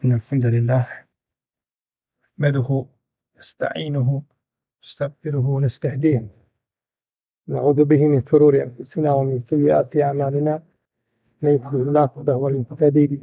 إن الحمد لله نحمده نستعينه نستغفره ونستهديه نعوذ به من شرور أنفسنا ومن سيئات أعمالنا من يهده الله فهو المهتدي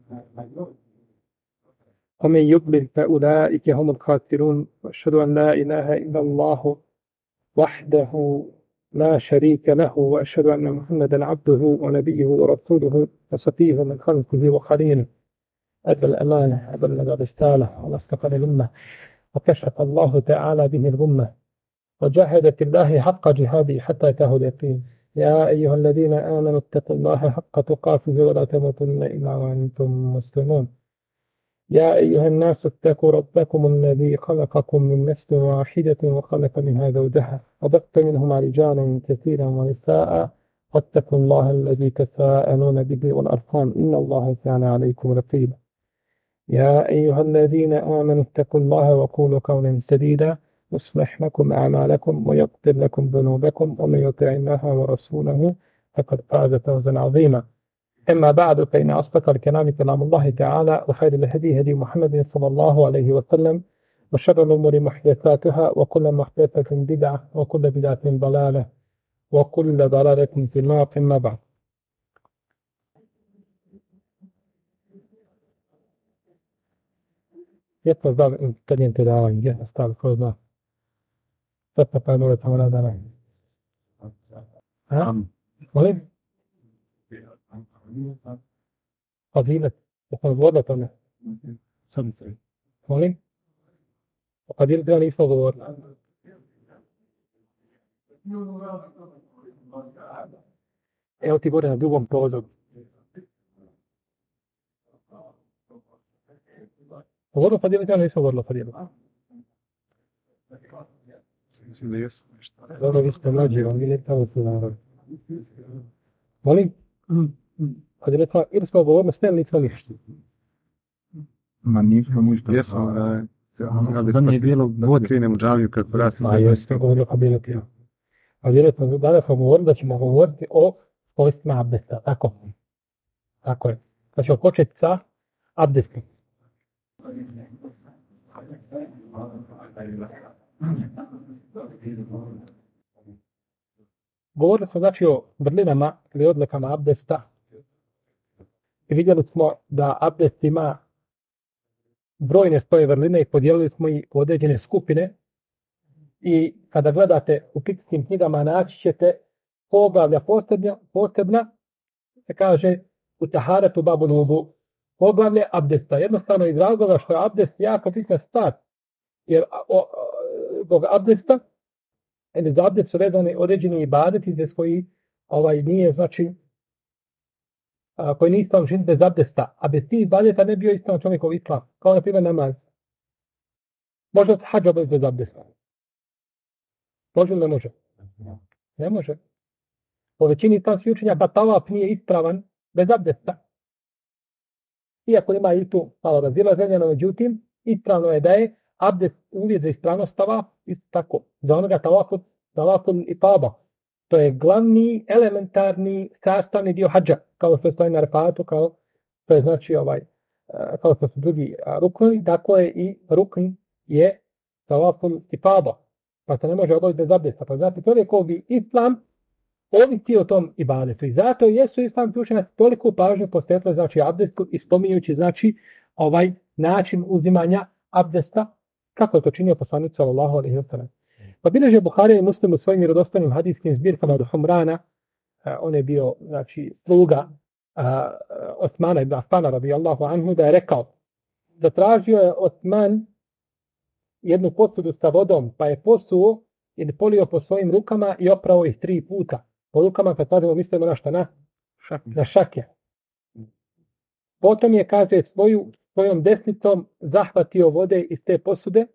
ومن يضلل فأولئك هم الخاسرون وأشهد أن لا إله إلا الله وحده لا شريك له وأشهد أن محمدا عبده ونبيه ورسوله وصفيه من خلقه وخليله أدى الأمانة وبلغ الرسالة ونصدق الأمة وكشف الله تعالى به الغمة وجاهد في الله حق جهاده حتى أتاه اليقين يا أيها الذين آمنوا اتقوا الله حق تقاته ولا تموتن إلا وأنتم مسلمون يا أيها الناس اتقوا ربكم الذي خلقكم من نفس واحدة وخلق منها زوجها وبث منهما رجالا كثيرا ونساء واتقوا الله الذي تساءلون به والأرحام إن الله كان عليكم رقيبا يا أيها الذين آمنوا اتقوا الله وقولوا قولا سديدا يصلح لكم أعمالكم ويغفر لكم ذنوبكم ومن يطع الله ورسوله فقد فاز فوزا عظيما أما بعد فإن أصدق الكلام كلام الله تعالى وخير الهدي هدي محمد صلى الله عليه وسلم وشر الأمور محدثاتها وكل محدثة بدعة وكل بدعة ضلالة وكل ضلالة في النار. أما بعد يتفضل تدين تداوين استغفر الله تتفانوا لتمنى دانا ها؟ ولم فضيلة وفضولة ولم وقدير داني فضول evo ti gore na drugom prozoru. Govorilo fadila, ja nisam govorilo fadila. Mislim da jesu nešto. Dobro, vi ste mlađi, vam vi ne tamo su narod. Molim? Fadila, ili smo govorili sve, ili nismo ništa. Ma nismo ništa. Jesu, da nije bilo vode. Krinem u džaviju kako vratim. A jesmo govorili fadila ti. Fadila, danas smo govorili da ćemo govoriti o svojstvima abdesta. Tako? Tako je. Da ćemo početi sa abdestom. Govorili smo znači o vrlinama ili odlikama abdesta i vidjeli smo da abdest ima brojne svoje vrline i podijelili smo ih u određene skupine i kada gledate u fiqhskim knjigama naći ćete poglavlja posebna se kaže u taharatu babul vudu, poglavlje abdesta. Jednostavno iz razloga što je abdest jako bitna stvar. Jer zbog abdesta ili za abdest su vezani određeni ibadeti za koji nije znači koji nije islam čin bez abdesta. A bez tih ibadeta ne bio islam čovjekov islam. Kao na primjer namaz. Može se hađ obaviti bez abdesta? Može ili ne može? Ne može. Po većini islamskih učenjaka tavaf nije ispravan bez abdesta. Iako ima i tu malo razilaženja, no međutim, ispravno je da je abdest uvjet za ispravnost tavafa, isto tako, za onoga tavaful i taba. To je glavni, elementarni, sastavni dio hađa, kao što stoji na Arafatu, kao to je znači kao što su drugi rukni, tako je i rukni je tavaful i taba. Pa se ne može obaviti bez abdesta. Pa znači, čovjek koji bi islam ovisi o tom ibadetu. I zato jesu islamski učenjaci toliko pažnje posvetili znači abdestu i spominjući znači ovaj način uzimanja abdesta kako je to činio poslanik sallallahu alejhi ve sellem. Pa bilježe Buharija i Muslim u svojim vjerodostojnim hadijskim zbirkama od Humrana, on je bio znači sluga Osmana ibn Affana radijallahu anhu, da je rekao, zatražio je Osman jednu posudu sa vodom, pa je posuo ili polio po svojim rukama i oprao ih 3 puta. Po rukama, kad kažemo, mislimo na šta? Na šake. Potom je, kaže, svojom desnicom zahvatio vode iz te posude,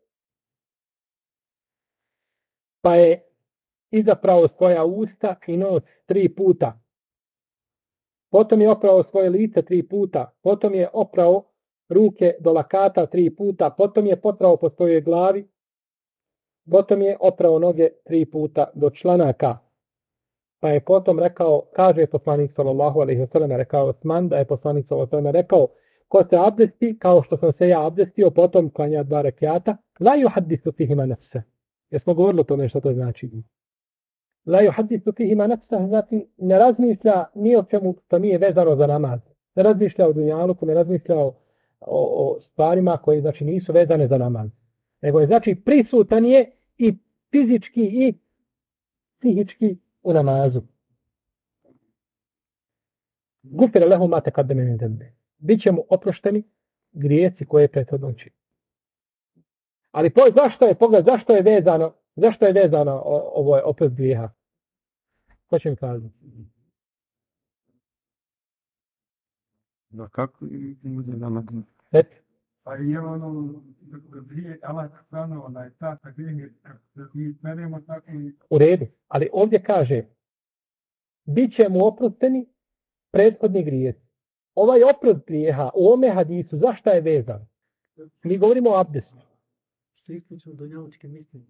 pa je izaprao svoja usta i nos 3 puta. Potom je oprao svoje lice 3 puta. Potom je oprao ruke do lakata 3 puta. Potom je potrao po svojoj glavi. Potom je oprao noge 3 puta do članaka. Pa je potom rekao, kaže poslanik sallallahu alejhi ve sellem, rekao Osman, da je poslanik sallallahu alejhi ve sellem rekao, ko se abdesti, kao što sam se ja abdestio, potom klanja 2 rekjata, la yuhaddisu fihima nafsa. Jesmo govorili o tome što to znači. La yuhaddisu fihima nafsa, znači ne razmišlja ni o čemu što nije vezano za namaz. Ne razmišlja o dunjaluku, ne razmišlja o stvarima koje znači nisu vezane za namaz. Nego je znači prisutan je i fizički i psihički u namazu. Gufira lehu ma taqaddama min dhanbi. Biće mu oprošteni grijesi koje je prethodno učinio. Ali zašto je vezano ovo je oprost grijeha? Ko će mi kazati? Da kako bude namaz? Pa je ono, grije, Allah stvarno, onaj, ta grije, da mi smerimo tako i... U redu, ali ovdje kaže, bit će mu oprosteni prethodni grijesi. Ovaj oprost grijeha u ome hadisu, zašto je vezan? Mi govorimo o abdestu. Što isključimo do njaučke misli.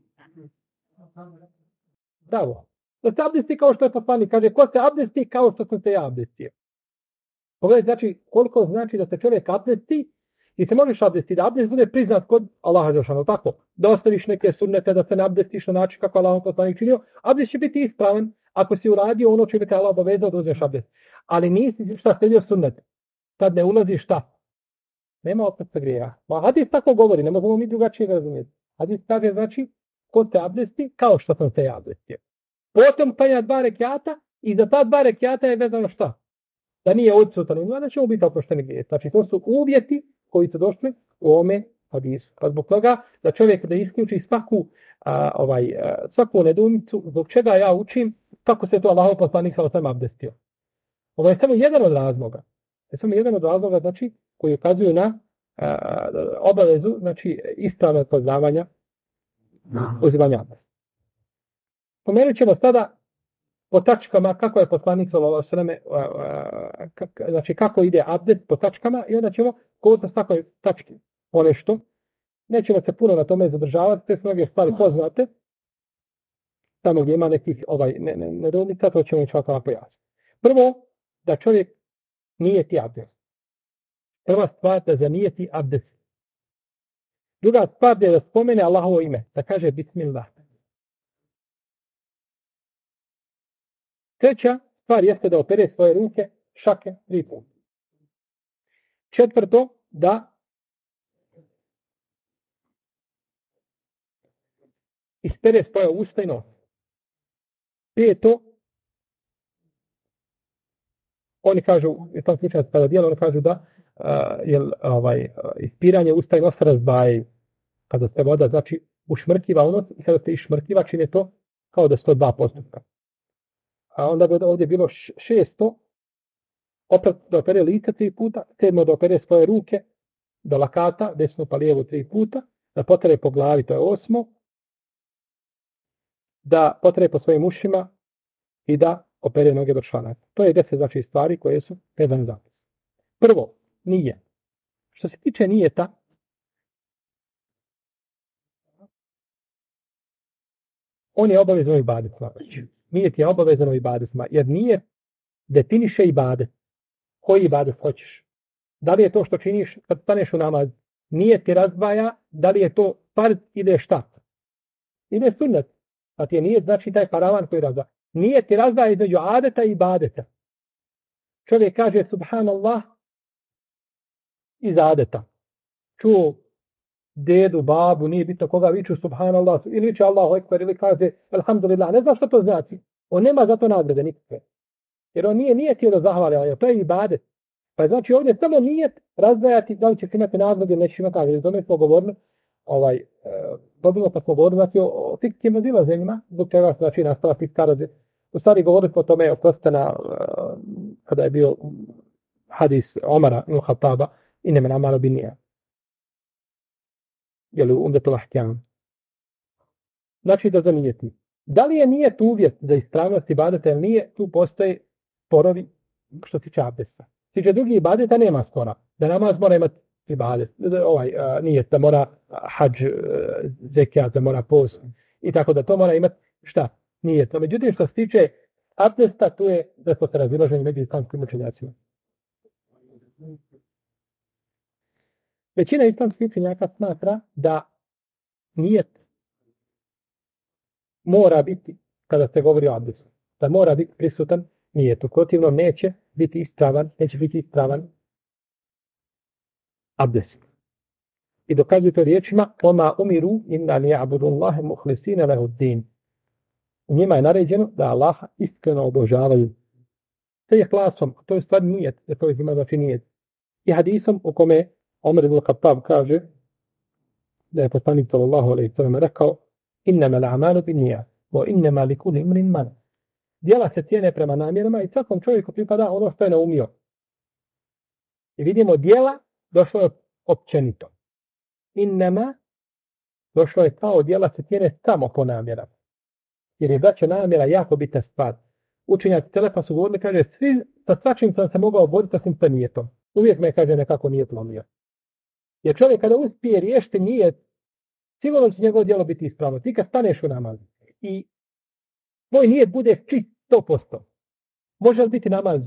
Bravo. Da se abdesti kao što je poslanik kaže, ko se abdesti kao što sam se ja abdestio. Pogledaj, znači, koliko znači da se čovjek abdesti i se možeš abdesti, da abdest bude priznat kod Allaha dželešanu, tako? Da ostaviš neke sunnete, da se ne abdestiš na način kako Allah poslanik činio, abdest će biti ispravan ako si uradio ono čime te Allah obavezao da uzmeš abdest. Ali nisi šta slijedio sunnet. Tad ne ulaziš šta? Nema oprosta grijeha. Ma hadis tako govori, ne možemo mi drugačije razumjeti. Hadis kaže, znači, ko se abdesti kao što sam se ja abdestio. Potom klanja 2 rekjata i za ta 2 rekjata je vezano šta? Da nije odsutan, da će mu biti oprošteni grijeh. Znači, to su uvjeti koji su došli u ome hadisu. Pa zbog toga da čovjek da isključi svaku nedoumicu, zbog čega ja učim kako se to Allahov poslanik sallallahu alejhi ve sellem abdestio. Ovo je samo jedan od razloga. Znači, koji ukazuju na obavezu, znači, ispravnog poznavanja uzimanja abdesta. Pomenut ćemo sada po tačkama kako je poslanik sallallahu alejhi ve sellem, znači kako ide abdest po tačkama i onda ćemo kod na svakoj tački ponešto. Nećemo se puno na tome zadržavati, te mnoge stvari poznate. Tamo gdje ima nekih nedoumica, to ćemo čovjek pojasniti. Prvo, da čovjek nijeti abdest. Prva stvar da zanijeti abdest. Druga stvar je da spomene Allahovo ime, da kaže Bismillah. Treća stvar jeste da opere svoje ruke šake 3 puta. Četvrto, da ispere svoje usta i nos. Peto, oni kažu, u tom slučaju kada dijelu, oni kažu da ispiranje usta i nosa razdvajaju. Kada se voda, znači, ušmrtljiva u nos i kada se išmrtljiva, čine to kao da su to 2 postupka. A onda bi ovdje bilo 6. Opet da opere lice 3 puta, 7. da opere svoje ruke do lakata, desnu pa lijevu 3 puta, da potere po glavi, to je 8. Da potere po svojim ušima i da opere noge do članaka. To je 10 znači stvari koje su vezane za abdest. Prvo, nije. Što se tiče nijeta, on je obavezan u ibadetima. Nijet je obavezan u ibadetima, jer nijet definiše ibadet. Koji ibadet hoćeš? Da li je to što činiš kad staneš u namaz? Nijet ti razdvaja, da li je to farz ili je šta? Ide sunnet. A ti je nijet znači taj paravan koji razdvaja. Nijet ti razdvaja između adeta i ibadeta. Čovjek kaže subhanallah iz adeta. Čuo dedu, babu, nije bitno koga viču subhanallah, ili viče Allahu ekber, ili kaže alhamdulillah, ne znam što to znači. On nema za to nagrade nikakve. Jer on nije htio da zahvali, ali to je ibadet. Pa znači ovdje samo nijet razdvajati da li ćeš imati nagrade ili nećeš imati nagrade. Tome smo govorili, pa smo govorili znači, o fikskim razilaženjima, zbog čega se znači nastala fikska razilaženja. U stvari govorili smo o tome, oprostena, kada je bio hadis Omara ibn Khattaba, inema namalo bi nije. Jel u umdetul ahkam. Znači da zanijeti. Da li je nijet uvjet za ispravnost ibadeta ili nije, tu postoje sporovi što se tiče abdesta. Tiče drugi ibadeta nema spora. Da namaz mora imati ibadet, nijet, da mora hadž, zekijat, da mora post i tako da to mora imati šta? Nijet. No, međutim što se tiče abdesta, tu je da smo se razilaženi među islamskim učenjacima. Većina islamskih učenjaka smatra da nijet mora biti, kada se govori o abdestu, da mora biti prisutan nijet. U protivnom neće biti ispravan abdest. I dokazuju to riječima oma umiru inna li ya'budullaha mukhlisina lahu din. Njima je naređeno da Allaha iskreno obožavaju. Sa ihlasom, to je stvar nijet, jer to ima znači nijet. I hadisom u kome Omer ibn Khattab kaže da je poslanik sallallahu alejhi ve sellem rekao innamal a'malu binniyat wa innama likulli imrin ma nawa. Djela se cijene prema namjerama i svakom čovjeku pripada ono što je naumio. I vidimo djela došlo je općenito. Innama došlo je kao djela se cijene samo po namjerama. Jer je braća namjera jako bitna stvar. Učenjaci Selefa su govorili, kaže, sa svačim sam se mogao boriti osim sa nijetom. Uvijek me, kaže, nekako nijet lomio. Jer čovjek kada uspije riješiti nijet, sigurno će njegovo djelo biti ispravno. Ti kad staneš u namaz i tvoj nijet bude čist 100%. Može li biti namaz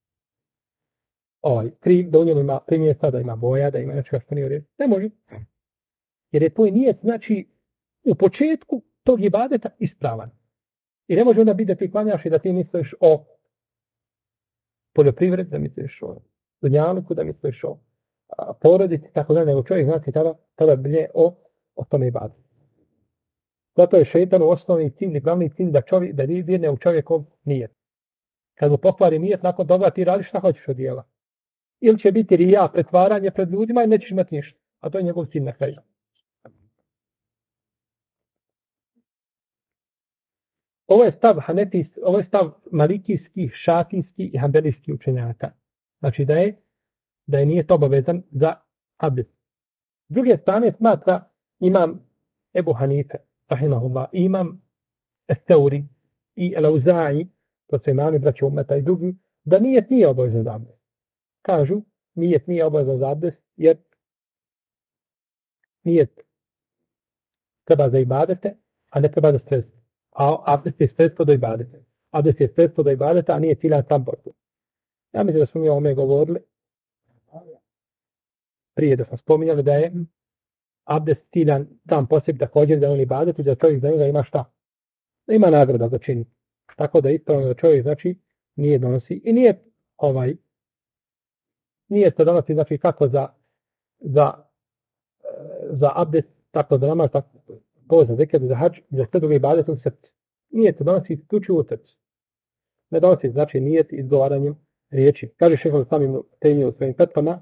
kriv, da u njemu ima primjesa, da ima boja, da ima nešto što nije u redu? Ne može. Jer je tvoj nijet, znači, u početku tog ibadeta ispravan. I ne može onda biti da ti klanjaš i da ti misliš o poljoprivredi, da misliš o dunjaluku, da misliš o porodici, tako da nego čovjek znači tada bilje o tome ibadetu. Zato je šeitan u osnovni cilj i glavni cilj da dirne u čovjekov nijet. Kad mu pokvari nijet, nakon toga ti radiš šta hoćeš od djela. Ili će biti rija, pretvaranje pred ljudima i nećeš imati ništa. A to je njegov cilj na kraju. Ovo je stav malikijski, šafijski i hanbelijski učenjaka. Znači da je nije to obavezan za abdest. S druge strane smatra imam Ebu Hanife, rahimahullah, imam Esteuri i El-Auza'i, to su imami braća umeta i drugi, da nije obavezan za abdest. Kažu, nije obavezan za abdest, jer nijet treba za ibadete, a ne treba za sredstvo. A abdest je sredstvo do ibadete. Abdest je sredstvo do ibadeta, a nije ciljan sam po sebi. Ja mislim da smo mi o ome govorili prije da smo spominjali da je abdest ciljan sam po sebi također da on ibadet i da čovjek za njega ima šta? Da ima nagrada za čin. Tako da ispravno da čovjek znači nije donosi i nije se donosi znači kako za abdest, tako da namaz, tako za zekad, za hadž, za sve druge ibadete u srcu. Nijet se donosi isključivo u srcu. Ne donosi znači nijet izgovaranjem riječi. Kaže šejh samim Tejmiju u svojim fetvama,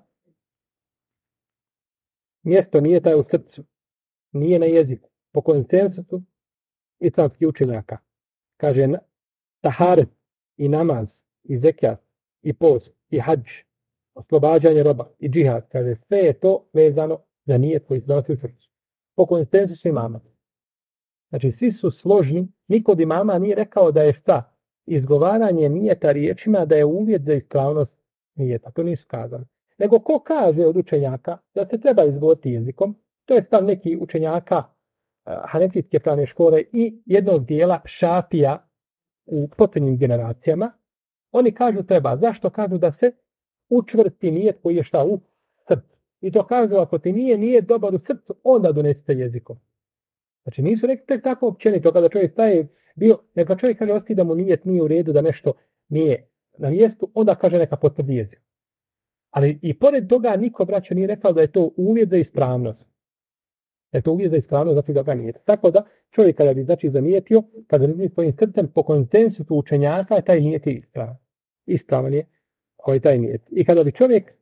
mjesto nijeta je u srcu, nije na jeziku. Po konsensusu islamskih učenjaka. Kaže taharet i namaz i zekjat i post i hadž, oslobađanje roba i džihad. Kaže sve je to vezano za nijet koji se donosi u srcu. Po konsensusu imama. Znači, svi su složni, niko od imama nije rekao da je šta? Izgovaranje nijeta riječima da je uvjet za ispravnost nijeta. To nisu kazali. Nego ko kaže od učenjaka da se treba izgovoriti jezikom, to je stav neki učenjaka hanefijske pravne škole i jednog dijela šafija u posljednjim generacijama. Oni kažu treba. Zašto? Kažu da se učvrsti nijet koji je šta u srcu. I to kažu ako ti nije dobar u srcu, onda donesite jezikom. Znači nisu rekli tek tako općenito kada čovjek staje neka čovjek kaže osti da mu nijet nije u redu, da nešto nije na mjestu, onda kaže neka potvrdi jezik. Ali i pored toga niko braćo nije rekao da je to uvjet za ispravnost. Da je to uvjet za ispravnost, znači da ga nije. Tako da čovjek kada bi znači zanijetio, kada bi svojim srcem po konsensusu učenjaka, taj nijet je ispravan. Ispravan je taj nijet. I kada bi čovjek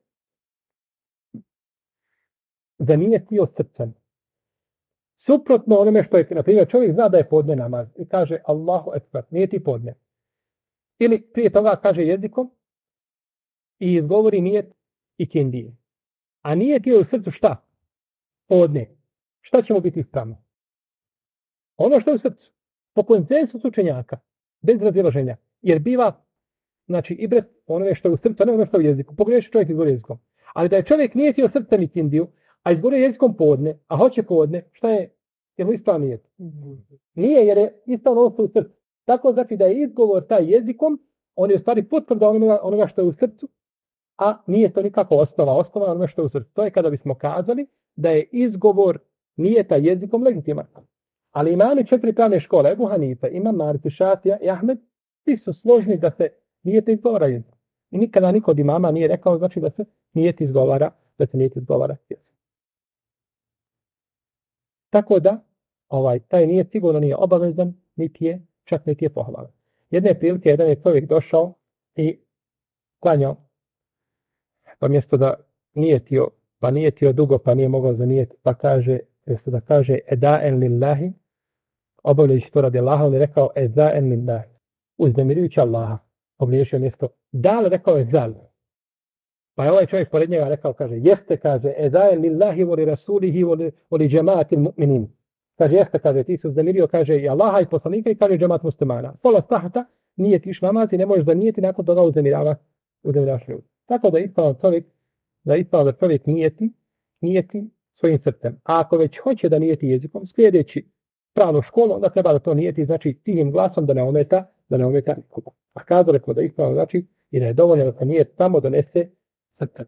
zanijetio srcem, suprotno onome što je, na primjer, čovjek zna da je podne namaz i kaže Allahu ekber, nije ti podne. Ili prije toga kaže jezikom i izgovori nijet i kindije. A nijet je u srcu šta? Podne. Šta će mu biti ispravno? Ono što je u srcu. Po konsensusu učenjaka. Bez razilaženja. Jer biva, znači, ibret onome što je u srcu, a ne ono što je u jeziku. Pogreši čovjek izgovori jezikom. Ali da je čovjek nijetio srcem i kindiju, a izgovori jezikom podne, a hoće podne, šta je? Jer mu ispravno nijet. Nije, jer je ispravno ono što je u srcu. Tako znači da je izgovor taj jezikom, on je u stvari potvrda onoga što je u srcu, a nije to nikako osnova. Osnova je ono što je u srcu. To je kada bismo kazali da je izgovor nijeta jezikom legitiman. Ali imami 4 pravne škole, Ebu Hanife, Imam Malik, Šafija i Ahmed, svi su složni da se nijete izgovara jezikom. I nikada niko od imama nije rekao, znači da se nijeti izgovara, jezikom. Tako da, taj nijet sigurno nije obavezan, čak niti je pohvalan. Jedne prilike, jedan je čovjek došao i klanjao, pa mjesto da nijetio dugo, pa nije mogao zanijeti, pa kaže, mjesto da kaže edaen lillahi, obavljajući to radi Allaha, on je rekao edaen lillahi, uznemirujući Allaha, pogriješio mjesto dal, rekao je zal. Pa je ovaj čovjek pored njega rekao, kaže, jeste, kaže, edaen lillahi voli rasulihi voli džemaatil mu'minin. Kaže, jeste, kaže, ti se uznemirio, kaže, i Allaha i poslanika i kaže džemaat muslimana. Pola stahata, nijetiš namaz i ne možeš zanijeti, nakon toga uznemiravaš ljudi. Tako da ispravno čovjek nijeti svojim srcem. A ako već hoće da nijeti jezikom, slijedeći pravnu školu, onda treba da to nijeti, znači tihim glasom da ne ometa nikoga. A kada rekao da ispravno znači i da je dovoljno da se nijet samo donese srcem.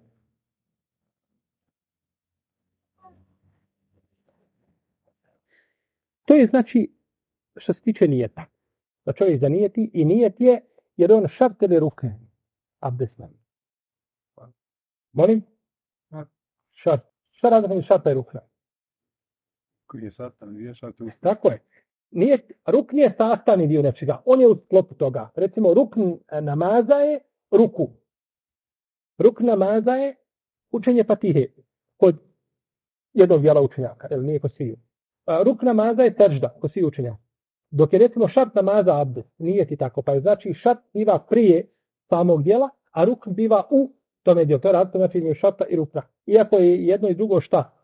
To je znači što se tiče nijeta. Da čovjek zanijeti i nijet je jer on šart ili ruke abdestan. Molim? Šart. Šta različno šarta i rukna? Koji je sastavni dio šarta? Tako je. Rukn je sastavni dio nečega. On je u sklopu toga. Recimo, rukn namaza je ruku. Rukn namaza je učenje Fatihe. Kod jednog dijela učenjaka. Jer nije kod sviju. Rukn namaza je sežda. Kod sviju učenjaka. Dok je recimo šart namaza abdest. Nije ti tako. Pa je znači šart biva prije samog dijela, a rukn biva u tome dijelu. To je različno znači između šarta i rukna. Iako je jedno i drugo šta?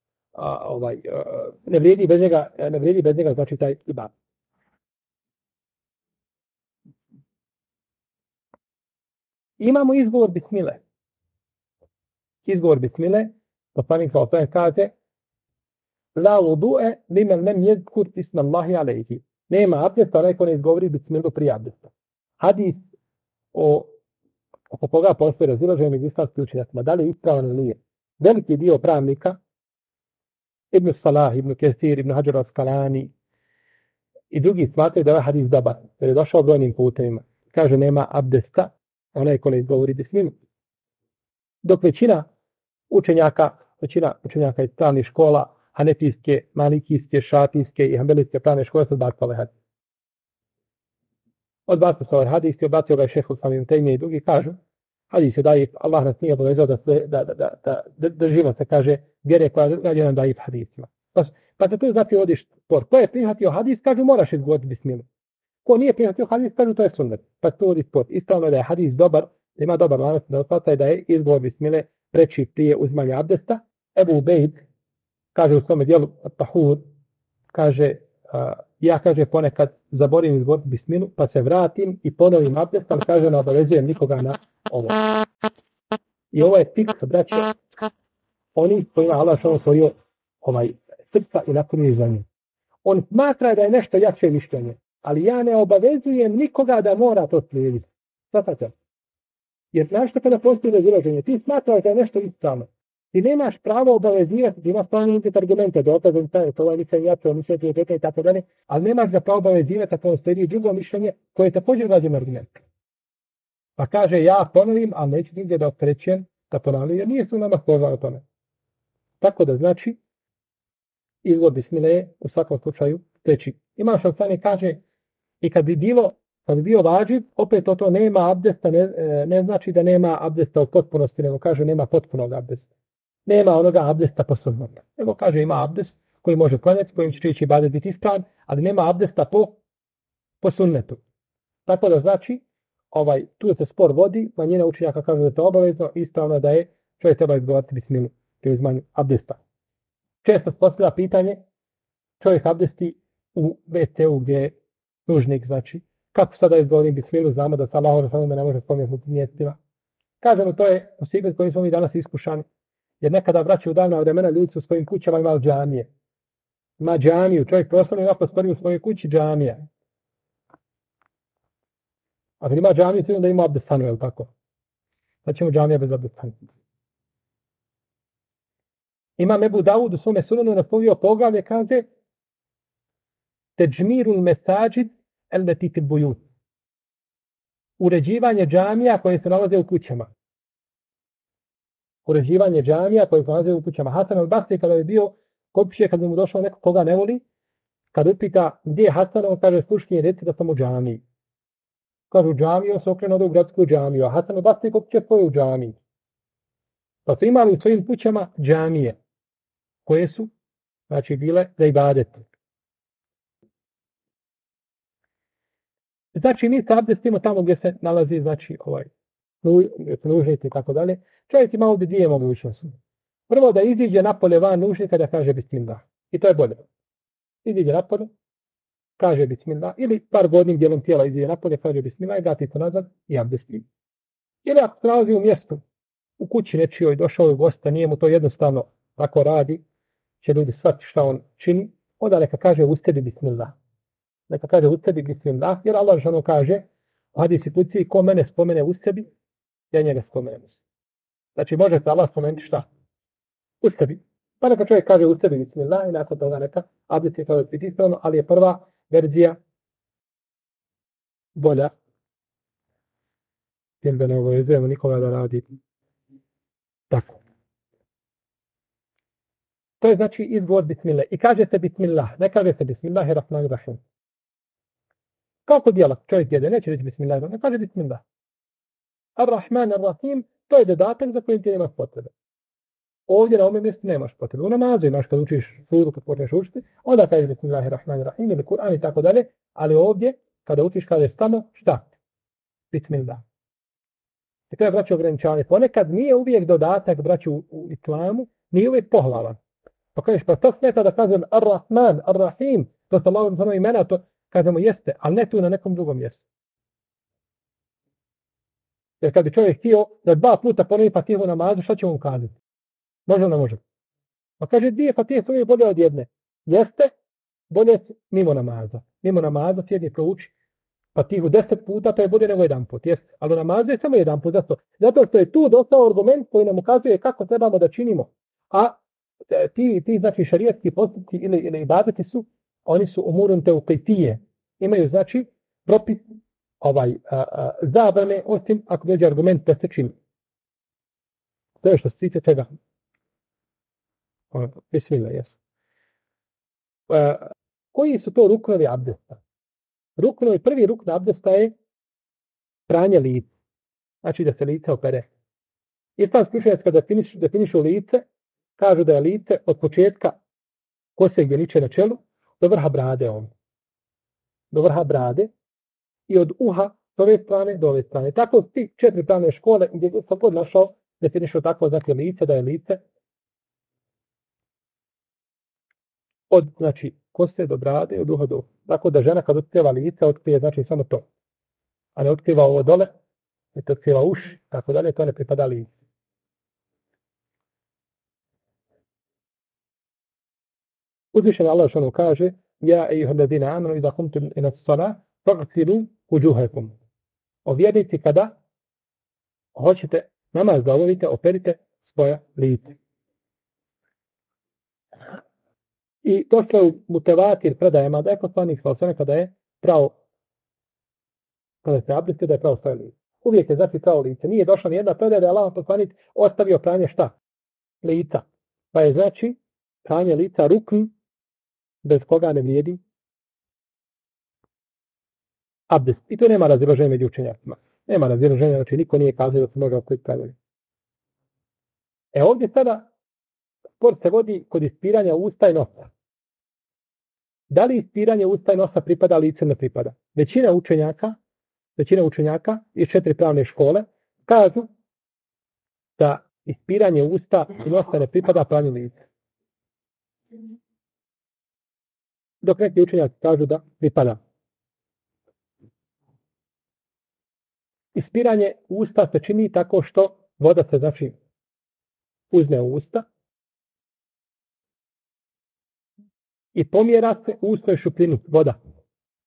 Ne vrijedi bez njega znači taj ibad. Imamo izgovor bismile. Izgovor bismile, poslanik sa osvijem kaže la wudu'e limen lem yezkur isma Allahi alejhi. Nema abdesta, onaj ko ne izgovori bismilu prije abdesta. Hadis oko koga postoji razilaženje među islamskim učenjacima, da li je ispravan ili nije. Veliki dio pravnika, Ibn Salah, Ibn Kesir, Ibn Hajar al-Asqalani i drugi smatraju da je hadis dobar, jer je došao brojnim putevima. Kaže, nema abdesta, onaj ko ne izgovori bismilu. Dok većina učenjaka iz pravnih škola, hanefijske, malikijske, šafijske i hanbelijske pravne škole su odbacile hadis. Odbacio se ovaj hadis i odbacio ga je šeheh Samim Tejmije i drugi kažu, hadis je daif, Allah nas nije obavezao da držimo se, kaže, vjere koja je nam daif hadisima. Pa se tu znači odiš spor. Ko je prihvatio hadis, kažu moraš izgovoriti bismilu. Ko nije prihvatio hadis, kažu to je sunnet. Pa se tu odiš spor. Ispravno je da je hadis dobar, da ima dobar lanac da otpata i da je izgovor bismile preči prije uzimanja abdesta. Ebu Ubejd kaže u svome dijelu Tahur, kaže, ja kaže ponekad zaboravim izgovoriti bismilu, pa se vratim i ponovim abdest, ali kaže ne obavezujem nikoga na ovo. I ovo je fiks, braće, oni kojima Allah što otvorio srca i napunio za njim. On smatra da je nešto jače mišljenje, ali ja ne obavezujem nikoga da mora to slijediti. Svatate. Jer znaš što kada postoji razilaženje, ti smatraš da je nešto ispravno. Ti nemaš pravo obavezivati, ti imaš pravni argumente, dokazom to je mišljenje jače, mišljenje i tako dalje, ali nemaš da pravo obavezivati ako slijedi drugo mišljenje koje je također razim argument. Pa kaže, ja ponovim, ali neću nigdje da opterećujem da ponavljam, jer nije su nama složa o tome. Tako da znači, izgovor bismile je u svakom slučaju treći. Imam Šalsani kaže, i kad bi bio vađiv, opet to nema abdesta, ne znači da nema abdesta u potpunosti, nego kaže nema potpunog abdesta. Nema onoga abdesta po sunnetu. Nego kaže ima abdest koji može klanjati, kojim će ići ibadet biti ispravan, ali nema abdesta po sunnetu. Tako da znači, tu se spor vodi, manjina učenjaka kaže da je to obavezno, ispravno da je čovjek treba izgovoriti bismilu pri uzmanju abdesta. Često se postavlja pitanje, čovjek abdesti u WC-u gdje je nužnik, znači, kako sada izgovorim bismilu, znamo da sa Allahom ne može spomenuti mjestima. Kažemo, to je musibet kojim smo mi danas iskušani. Jer nekada vraćaju u davna vremena ljudi su u svojim kućama imali džamije. Ima džamiju, čovjek prostorno i ovako stvori u svojoj kući džamija. A kad ima džamiju, onda ima abdestanu, je li tako? Sad ćemo džamija bez abdesta. Imam Ebu Davud u svome sunanu naslovio poglavlje, kaže Teđmirul mesajid el-leti fil bujut. Uređivanje džamija koje se nalaze u kućama. Uređivanje džamija koje se nalaze u kućama. Hasan al-Basri kada je bio kod kuće, kad mu došao neko koga ne voli, kad upita gdje je Hasan, on kaže sluški, reci da sam u džamiji. Kažu u džamiju, on se okrene ode u gradsku džamiju, a Hasan al-Basri kod kuće svoje u džamiji. Pa su imali u svojim kućama džamije koje su, znači, bile za ibadet. Znači, mi se abdestimo tamo gdje se nalazi, znači, nužnici i tako dalje. Čovjek ima ovdje dvije mogućnosti. Prvo da iziđe napolje van nužnika da kaže bismillah. I to je bolje. Iziđe napolje, kaže bismillah, ili par godnim dijelom tijela iziđe napolje, kaže bismillah i vrati se nazad i abdesti. Ili ako se nalazi u mjestu, u kući nečijoj, došao je gosta, nije mu to jednostavno tako radi, će ljudi shvatiti šta on čini, onda neka kaže u sebi bismillah. Neka kaže u sebi bismillah, jer Allah žano kaže u hadisi kuci, ko mene spomene u sebi, ja njega spomenem. Znači može se Allah spomenuti šta? U sebi. Pa neka čovjek kaže u sebi bismillah i nakon toga neka abdesti kao je pritisano, ali je prva verzija bolja. Jer da ne obavezujemo nikoga da radi tako. To je znači izgovor bismillah. I kaže se bismillah. Ne kaže se bismillahirrahmanirrahim. Kako dijela čovjek jede, neće reći bismillah, ne kaže bismillah. Ar-Rahman, Ar-Rahim, to je dodatak za kojim ti nemaš potrebe. Ovdje na ovome mjestu nemaš potrebe. U namazu imaš kad učiš suru, kad počneš učiti, onda kažeš bismillahirrahmanirrahim ili Kur'an i tako dalje, ali ovdje kada učiš kažeš samo šta? Bismillah. I to je, braćo, ograničavanje. Ponekad nije uvijek dodatak, braćo, u islamu, nije uvijek pohlavan. Pa kažeš, pa to smeta da kažem Ar-Rahman, Ar-Rahim, to su Allahove imena, to kažemo jeste, ali ne tu na nekom drugom mjestu. Jer kad bi čovjek htio da 2 puta ponovi Fatihu namazu, šta će mu kazati? Može li ne može? Pa kaže, 2 Fatihe su uvijek bolje od jedne. Jeste, bolje mimo namaza. Mimo namaza sjedni prouči Fatihu 10 puta, to je bolje nego 1 put. Jeste, ali u namazu je samo 1 put. Zato što je tu dostao argument koji nam ukazuje kako trebamo da činimo. A ti znači šarijatski postupci ili ibadeti su, oni su umurun teuqitije. Imaju znači propis zabrane, osim ako dođe argument da se čini. To je što se tiče čega. Bismillah, jes. Koji su to ruknovi abdesta? Prvi rukn abdesta je pranje lica. Znači da se lice opere. Islamski učenjaci kada definišu lice, kažu da je lice od početka kose gdje liče na čelu do vrha brade on. Do vrha brade i od uha s ove strane do ove strane. Tako ti 4 pravne škole gdje sam god našao definišu tako znači lice, da je lice od znači kose do brade, od uha do uha. Tako da žena kad otkriva lice, otkrije znači samo to. A ne otkriva ovo dole, ne otkriva uši, tako dalje, to ne pripada lice. Uzvišen Allah što kaže: Ja ejuhallazina amanu idha kumtum ila as-salah faghsilu wujuhakum. O vjernici, kada hoćete namaz da obavite, operite svoja lice. I došlo je u mutevatir predajama da je poslanik sallallahu kada je kada se abdestio da je pravo svoje lice. Uvijek je znači pravo lice. Nije došla ni jedna predaja da je Allah poslanik ostavio pranje šta? Lica. Pa je znači pranje lica rukn bez koga ne vrijedi abdest. I tu nema razilaženja među učenjacima. Nema razilaženja, znači niko nije kazao da se može ostaviti pravili. Ovdje sada spor se vodi kod ispiranja usta i nosa. Da li ispiranje usta i nosa pripada, lice ne pripada? Većina učenjaka iz 4 pravne škole kažu da ispiranje usta i nosa ne pripada pranju lica. Dok neki učenjaci kažu da pripada. Ispiranje usta se čini tako što voda se znači uzme u usta i pomjera se u ustnoj šupljini voda.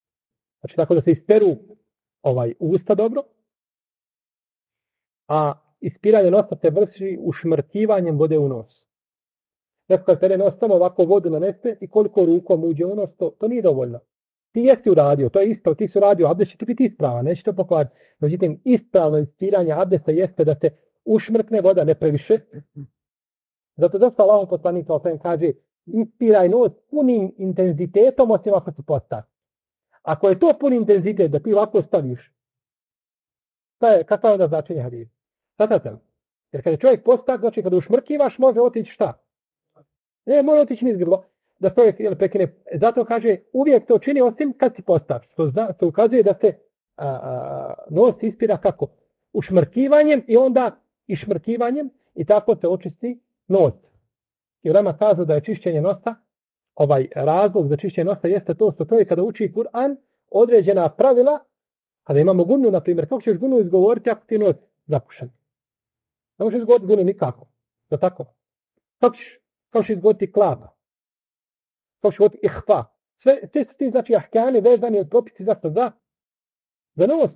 Znači tako da se isperu usta dobro, a ispiranje nosa se vrši ušmrkivanjem vode u nos. Neko kad pere nos samo ovako vodu nanese i koliko rukom uđe u nos, to nije dovoljno. Ti jesi uradio, to je isto, ti si uradio abdest, će ti biti ispravan, neće to pokvariti. Međutim, ispravno ispiranje abdesta jeste da se ušmrkne voda, ne previše. Zato dosta Allahov poslanik kaže, ispiraj nos punim intenzitetom, osim ako se postavi. Ako je to pun intenzitet, da ti ovako staviš, kakva je onda značenje hadisa? Svatate li? Jer kada čovjek postavi, znači kada ušmrkivaš, može otići šta? Ne, može otići niz grlo, da čovjek prekine. Zato kaže, uvijek to čini osim kad si postaviš. To ukazuje da se nos ispira kako? Ušmrkivanjem i onda išmrkivanjem i tako se očisti nos. I ulema kažu da je čišćenje nosa, razlog za čišćenje nosa jeste to što čovjek kada uči Kur'an, određena pravila, kada imamo gunu, na primjer, kako ćeš gunu izgovoriti ako ti je nos zapušen? Ne možeš izgovoriti gunu nikako. Da tako? Kako ćeš izgovoriti klapa? Kako ćeš izgovoriti ihfa? Sve su ti, znači, ahkani vezani od propisi zašto za nos.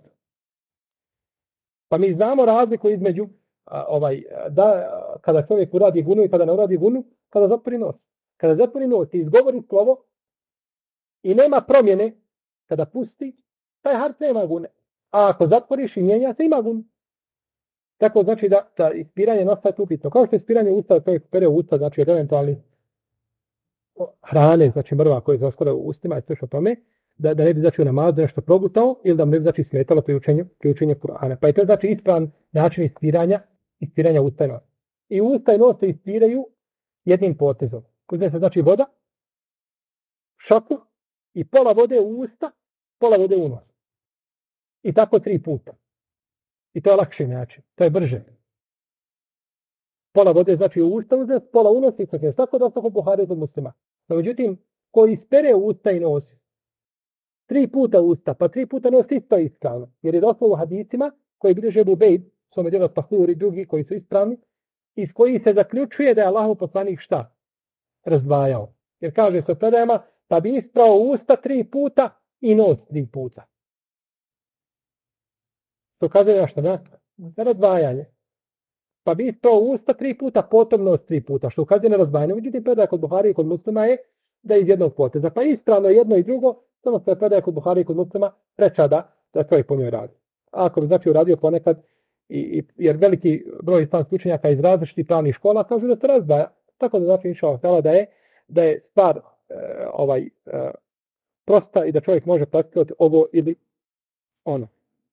Pa mi znamo razliku između kada čovjek uradi gunu i kada ne uradi gunu, kada zatvori nos. Kada zatvori nos i izgovori slovo i nema promjene, kada pusti, taj harf nema gune. A ako zatvoriš i mijenja se, ima gunu. Tako znači da ispiranje nosa je tu bitno. Kao što je ispiranje usta, čovjek pere usta, znači od eventualnih hrane, znači mrva koje se oskora u ustima i sve što tome, da ne bi znači u namazu nešto progutao ili da mu ne bi znači smetalo pri učenju Kur'ana. Pa je to znači ispravan način ispiranja usta i nosa. I usta i nos se ispiraju jednim potezom. Uzme se znači voda, šaku i pola vode u usta, pola vode u nos. I tako 3 puta. I to je lakši način, to je brže. Pola vode znači u usta uzeti, pola u nos i sve. Tako da ostako Buhari od muslima. No, međutim, koji ispere usta i nos, 3 puta usta, pa 3 puta nos isto je ispravno. Jer je došlo u hadisima koji bilježe Bubejd, svome djelo Tahur i drugi koji su ispravni, iz koji se zaključuje da je Allahov poslanik šta? Razdvajao. Jer kaže se u predajama, pa bi isprao usta 3 puta i nos 3 puta. To kaže nešto, da? Na razdvajanje. Pa bi isprao usta 3 puta, potom nos 3 puta, što ukazuje na razdvajanje. Međutim, predaja kod Buhari i kod muslima je da je iz jednog poteza. Pa ispravno jedno i drugo, samo se predaja kod Buhari i kod muslima preča da čovjek po njoj radi. A ako bi znači uradio ponekad, jer veliki broj islamskih učenjaka iz različitih pravnih škola kažu da se razdvaja. Tako da znači inšallah da je stvar prosta i da čovjek može praktikovati ovo ili ono.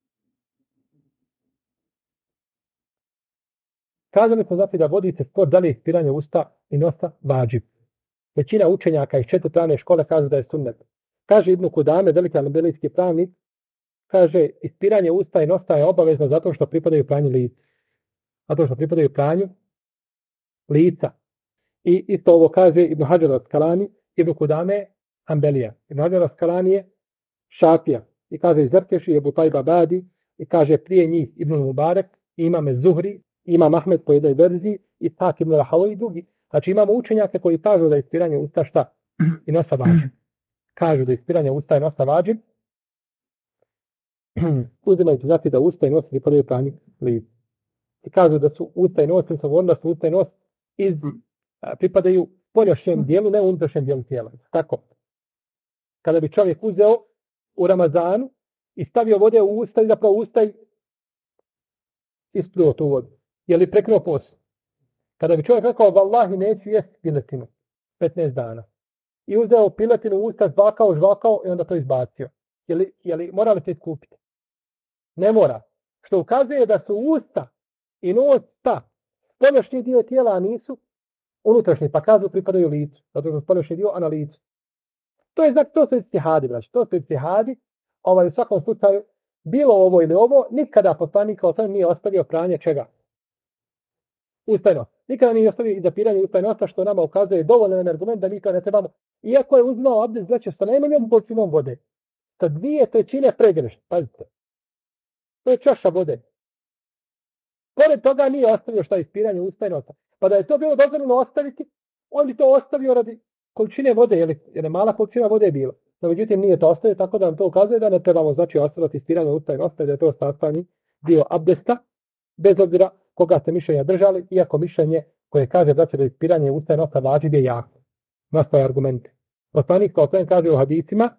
Kazali smo znači da vodi se spor da li je ispiranje usta i nosa vađib. Većina učenjaka iz 4 pravne škole kaže da je sunnet. Kaže Ibn Kudame, veliki hanbelijski pravnik, kaže ispiranje usta i nosa je obavezno zato što pripadaju pranju lica. Zato što pripadaju pranju lica. I isto ovo kaže Ibn Hajar al-Askalani, Ibn Kudame, Hanbelija. Ibn Hajar al-Askalani je Šafija. I kaže Zerkeši, Ebu Tajba Badi, i kaže prije njih Ibn Mubarek, imame Zuhri, imam Ahmed po jednoj verziji, i tak Ibn Rahalo i drugi. Znači imamo učenjake koji kažu da je ispiranje usta šta? I nosa vađib. Kažu da je ispiranje usta i nosa vađib. Uzimajući znači da usta i nos pripadaju pranju lica. I kažu da su usta i nos, da su usta i nos pripadaju spoljašnjem dijelu, ne unutrašnjem dijelu tijela. Tako. Kada bi čovjek uzeo u Ramazanu i stavio vode u usta i zapravo usta i ispljuo tu vodu. Je li prekinuo post? Kada bi čovjek rekao, vallahi neću jesti piletinu 15 dana. I uzeo piletinu u usta, žvakao i onda to izbacio. Je li mora li se iskupiti? Ne mora. Što ukazuje da su usta i nos spoljašnji dio tijela, a nisu unutrašnji, pa kažu pripadaju licu. Zato što spoljašnji dio, a na licu. To su istihadi, braći. To su istihadi. U svakom slučaju, bilo ovo ili ovo, nikada poslanik nije ostavio pranje čega? Usta i nos. Nikada nije ostavio izapiranje usta i nosa, što nama ukazuje dovoljan argument da mi to ne trebamo. Iako je uzmao abdest, znači sa najmanjom količinom vode. Sa 2/3 pregršt. Pazite. To je čaša vode. Pored toga nije ostavio šta ispiranje usta i nosa. Pa da je to bilo dozvoljeno ostaviti, on bi to ostavio radi količine vode, jer je mala količina vode bila. No, međutim, nije to ostavio, tako da nam to ukazuje da ne trebamo znači ostaviti ispiranje usta i nosa, da je to sastavni dio abdesta, bez obzira koga ste mišljenja držali, iako mišljenje koje kaže da će da ispiranje usta i nosa vađib je jako. Nastoje argumente. Poslanik kao sve kaže u hadisima,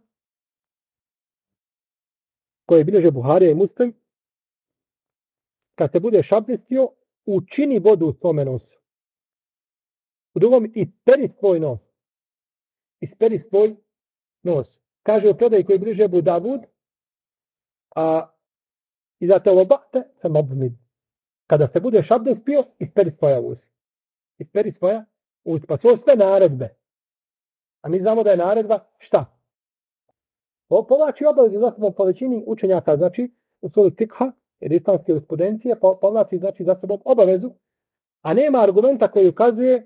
koje bilježe Buharija i Muslim, kad se bude abdestio, učini vodu u svome nosu. U drugom, isperi svoj nos. Isperi svoj nos. Kaže u predaji koji bliže Abu Davud, a iza te obate sam obmid. Kada se budeš abdestio, isperi svoja usta. Isperi svoja usta. Pa su sve naredbe. A mi znamo da je naredba šta? Povlači obaveze za sobom po većini učenjaka, znači u suri Fikha, jer islamske jurisprudencije, povlači znači za sobom obavezu, a nema argumenta koji ukazuje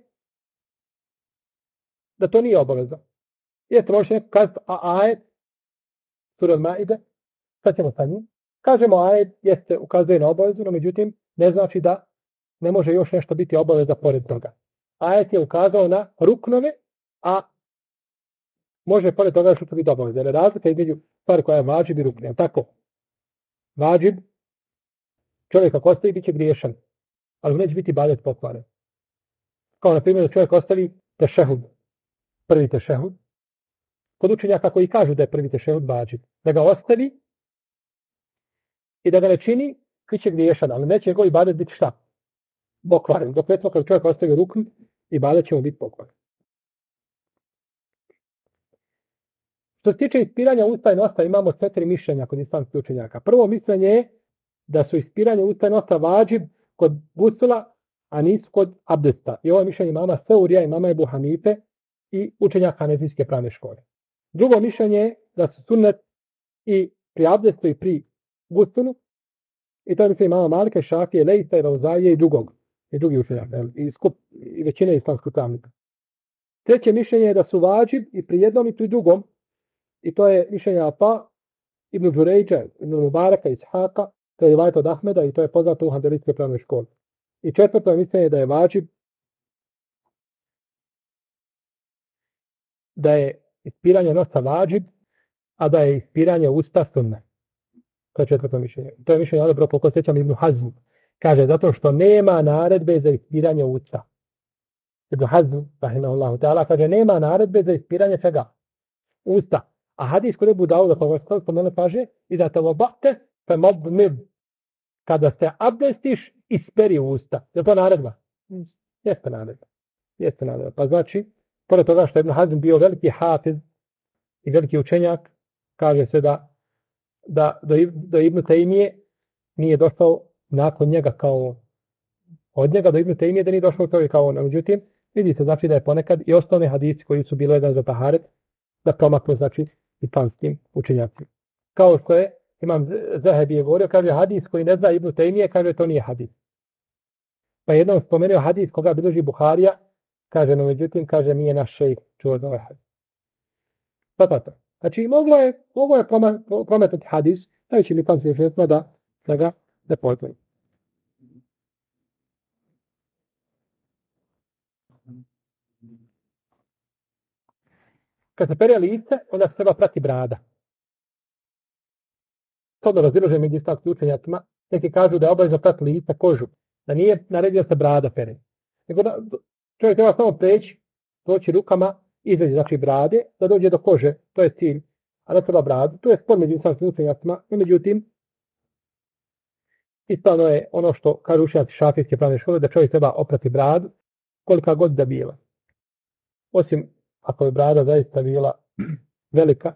da to nije obaveza. Jeste, možete neko kazati, a ajet, sura Al-Maide, sad ćemo sa njim. Kažemo ajet, jeste, ukazuje na obavezu, no međutim, ne znači da ne može još nešto biti obaveza pored toga. Ajet je ukazao na ruknove, a može pored toga što to biti obaveza. Jer je razlika između stvari koja je vađib i rukne. Tako, vađib, čovjek ako ostavi, bit će griješan, ali neće biti ibadet pokvaren. Kao na primjer da čovjek ostavi tešehud, prvi tešehud, kod učenjaka koji kažu da je prvi tešehud vađib, da ga ostavi i da ga ne čini, bit će griješan, ali neće njegov ibadet biti šta? Pokvaren. Dok recimo kad čovjek ostavi rukn, ibadet će mu biti pokvaren. Što se tiče ispiranja usta i nosa, imamo 4 mišljenja kod islamskih učenjaka. Prvo mišljenje je da su ispiranje usta i nosa vađib kod gusula, a nisu kod abdesta. I ovo je mišljenje mama Seurija i mama Ebu Hanife i učenjaka Hanefijske pravne škole. Drugo mišljenje je da su sunnet i pri abdestu i pri gusulu, i to je mišljenje mama Malika, Šafije, Lejsa i Rauzaije i drugi učenjaka, i većine islamskih pravnika. Treće mišljenje je da su vađib i pri jednom i pri drugom, i to je mišljenje Ata, Ibn Đurejđa, Ibn Mubaraka, Ishaka, to je rivajat od Ahmeda i to je poznato u Hanbelijskoj pravnoj školi. I četvrto je mišljenje da je vađib, da je ispiranje nosa vađib, a da je ispiranje usta sunnet. To je četvrto mišljenje. To je mišljenje dobro koliko sjećam Ibn Hazm. Kaže zato što nema naredbe za ispiranje usta. Ibn Hazm, rahimahullahu ta'ala, kaže nema naredbe za ispiranje čega? Usta. A hadis kod Ebu Dauda, kako spomenu, kaže i da te lobate, fe mobmid. Kada se abdestiš, isperi usta. Je to naredba? Jeste naredba. Jeste naredba. Pa znači, pored toga što je Ibn Hazm bio veliki hafiz i veliki učenjak, kaže se da do Ibn Taymije nije došao nakon njega kao od njega do Ibn Taymije da nije došao čovjek kao on. Međutim, vidite znači da je ponekad i osnovni hadisi koji su bili jedan za taharet da promaknu znači islamskim učenjacima. Kao što je Imam Zahebi je govorio, kaže hadis koji ne zna Ibn Taymije, kaže to nije hadis. Pa jednom spomenuo hadis koga bilježi Buharija, kaže no međutim, kaže nije naš šejh čuo za ovaj hadis. Pa. Znači moglo je prometati hadis, najveći islamski učenjacima da ga ne poznaju. Kad se pere lice, onda se treba prati brada. To da razilaže među islamskim učenjacima, neki kažu da je obavezno prati lice, kožu, da nije naredio da se brada pere. Nego da čovjek treba samo proći rukama između znači brade, da dođe do kože, to je cilj, a da treba bradu. To je spor među islamskim učenjacima, no međutim, ispravno je ono što kažu učenjaci Šafijske pravne škole, da čovjek treba oprati bradu, kolika god da bila. Osim ako je brada zaista bila velika,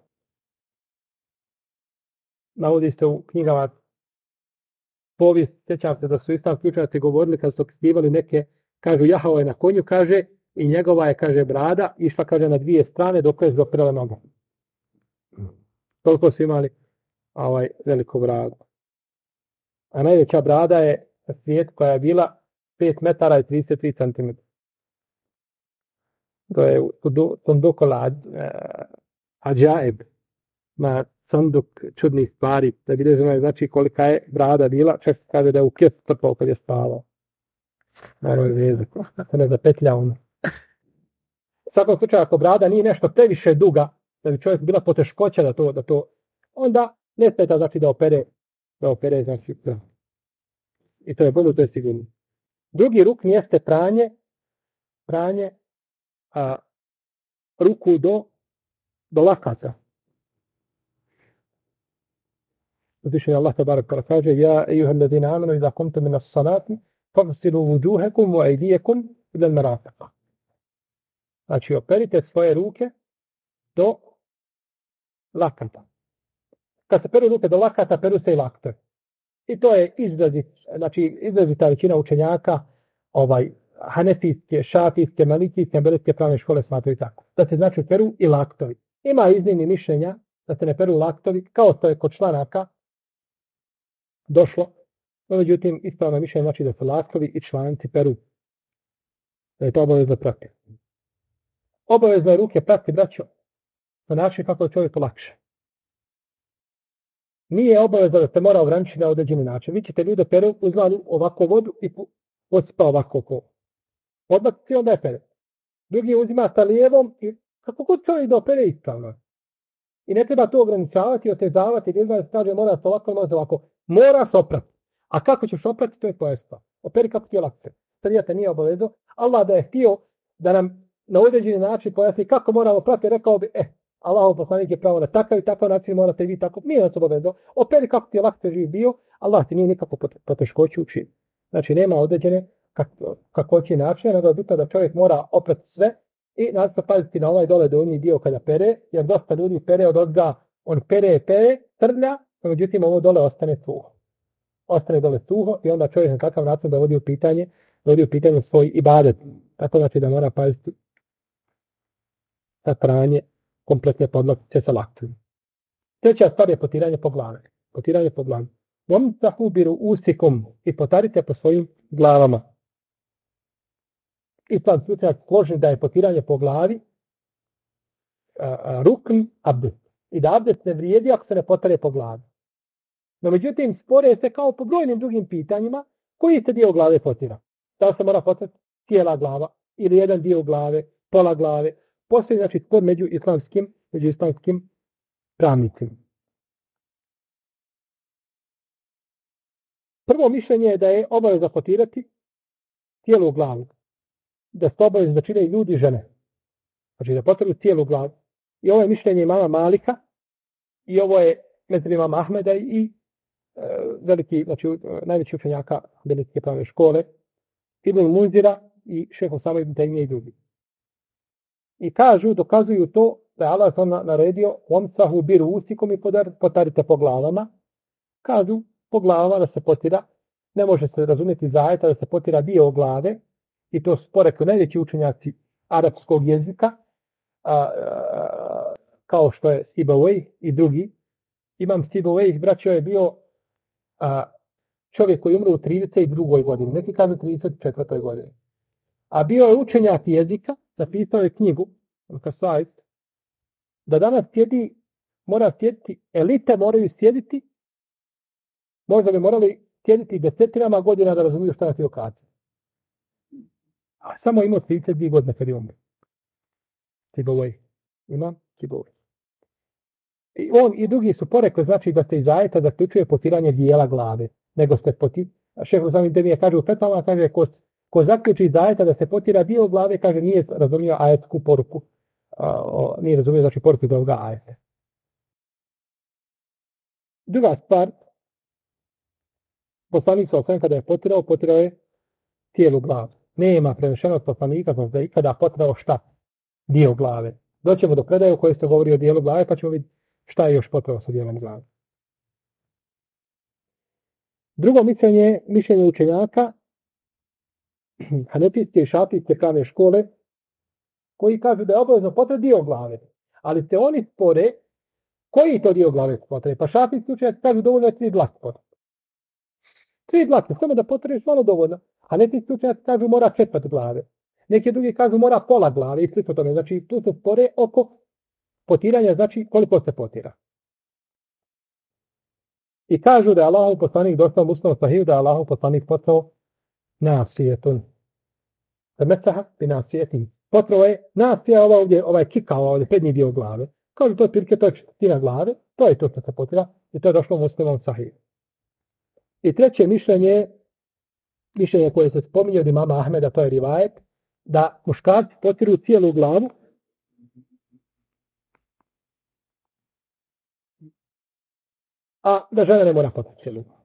navodi se u knjigama povijest, sjećam se da su islamski učenjaci govorili kad su opisivali neke, kažu jahao je na konju, kaže, i njegova je, kaže, brada, išla, kaže, na dvije strane dok je zoprela noga. Toliko su imali veliku bradu. A najveća brada je na svijetu koja je bila 5 metara i 33 cm. To je Sundukul Ađaib, na Sunduk čudnih stvari, da bilježeno je znači kolika je brada bila, čak se kaže da je u kjes trpao kad je spavao. Naravno jezik, se ne zapetlja ono. U svakom slučaju, ako brada nije nešto previše duga, da bi čovjek bila poteškoća da to, onda ne smeta znači da opere znači, i to je bolje, to je sigurno. Drugi rukn jeste pranje ruku do lakata. Uzvišen je Allah tabarak wa kaže: Ja ejuha allazina amanu idha kumtum min as-salati faghsilu wujuhakum wa aydiyakum ila al-marafiq. Znači, operite svoje ruke do lakata. Kad se peru ruke do lakata, peru se i lakte. I to je izrazita većina učenjaka, hanefijske, šafijske, malikijske, ambelijske pravne škole smatraju tako. Da se znači peru i laktovi. Ima iznimni mišljenja da se ne peru laktovi, kao što je kod članaka došlo. No, međutim, ispravno mišljenje znači da se laktovi i članci peru. Da je to obavezno prati. Obavezno je ruke prati, braćo, na način kako je čovjeku lakše. Nije obavezno da se mora ograničiti na određeni način. Vi ćete ljude peru, uzmali ovako vodu i osipa ovako oko. Odbaciti onda je pere. Drugi uzima sa lijevom i kako god čovjek da opere ispravno. I ne treba to ograničavati, otezavati, ili da se kaže mora se ovako, mora se ovako. Mora se oprati. A kako ćeš oprati, to je tvoja stvar. Operi kako ti je lakše. Šarijat nije obavezno. Allah da je htio da nam na određeni način pojasni kako moramo prati, rekao bi, Allahov poslanik je pravo na takav i takav način morate vi tako. Nije nas obavezno. Operi kako ti je lakše živ bio, Allah ti nije nikako poteškoći učiniti. Znači nema određene kakvoći načina, nego je bitno da čovjek mora oprati sve i nasto paziti na ovaj dole donji dio kada pere, jer dosta ljudi pere od odga, on pere, trlja, a međutim ovo dole ostane suho. Ostane dole suho i onda čovjek na kakav način dovodi u pitanje svoj ibadet. Tako znači da mora paziti sa pranje kompletne podlaktice sa laktom. Treća stvar je potiranje po glavi. Potiranje po glavi. Vamsahu bi ruusikum i potarite po svojim glavama. Islam slučajak složen da je potiranje po glavi rukn abdest. I da abdest ne vrijedi ako se ne potare po glavi. No međutim, spore se kao po brojnim drugim pitanjima koji se dio glave potira. Da li se mora potrati cijela glava ili jedan dio glave, pola glave. Postoji znači spor među islamskim pravnicima. Prvo mišljenje je da je obavezno potirati cijelu glavu. Da se obavezno da čine ljudi i žene. Znači da potiru cijelu glavu. I ovo je mišljenje imama Malika i ovo je među imama Ahmeda i veliki, znači najveći učenjaka Hanbelijske pravne škole, Ibn Munzira i šejh Osama ibn Tejmije i drugi. I dokazuju to da je Allah naredio vamsahu bi ruusikum i potarite po glavama. Kažu po glavama da se potira, ne može se razumjeti zajeta da se potira dio glave, i to su porekli najveći učenjaci arapskog jezika, kao što je Sibawayh i drugi. Imam Sibawayh, braćo, je bio čovjek koji umro u 32. godini, neki kažu 34. godini. A bio je učenjak jezika, napisao je knjigu, da danas mora sjediti, elite moraju sjediti, možda bi morali sjediti desetinama godina da razumiju šta je teokratija. A samo imao 32 godine kad je umro. Sibawayh. Imam Sibawayh. I on i drugi su porekli, znači da se iz ajeta zaključuje potiranje dijela glave. Nego se šejh Osama ibn Tejmije kaže u fetvama, kaže ko zaključi iz ajeta da se potira dio glave, kaže nije razumio ajetsku poruku. Nije razumio znači poruku iz ovoga ajeta. Druga stvar, poslanik sa osam kada je potirao je cijelu glavu. Nema prenešenog poslanika da je ikada potirao šta? Dio glave. Doćemo do predaje u kojoj se govori o dijelu glave, pa ćemo vidjeti šta je još potirao sa dijelom glave. Drugo mišljenje učenjaka hanefijske i šafijske pravne škole, koji kažu da je obavezno potrati dio glave. Ali se oni spore koji to dio glave potrebe. Pa šafijski učenjaci kažu dovoljno je 3 dlake potrebe. 3 dlake, samo da potrebeš malo dovoljno. Hanefijski učenjaci kažu mora 4 glave. Neki drugi kažu mora pola glave i slično tome. Znači tu se spore oko potiranja, znači koliko se potira. I kažu da je Allahov poslanik došao Muslimu sahih, da je Allahov poslanik potrao nasijetun. Da mesaha bi nasijeti. Potrao je nasija ovaj kikao, ovdje prednji dio glave. Kažu to je pirke, to je četvrtina glave, to je to što se potira i to je došlo Muslimom sahih. I treće mišljenje mišljenje koje se spominje od imama Ahmeda, to je rivajet, da muškarci potiru cijelu glavu, a da žena ne mora potirati cijelu glavu.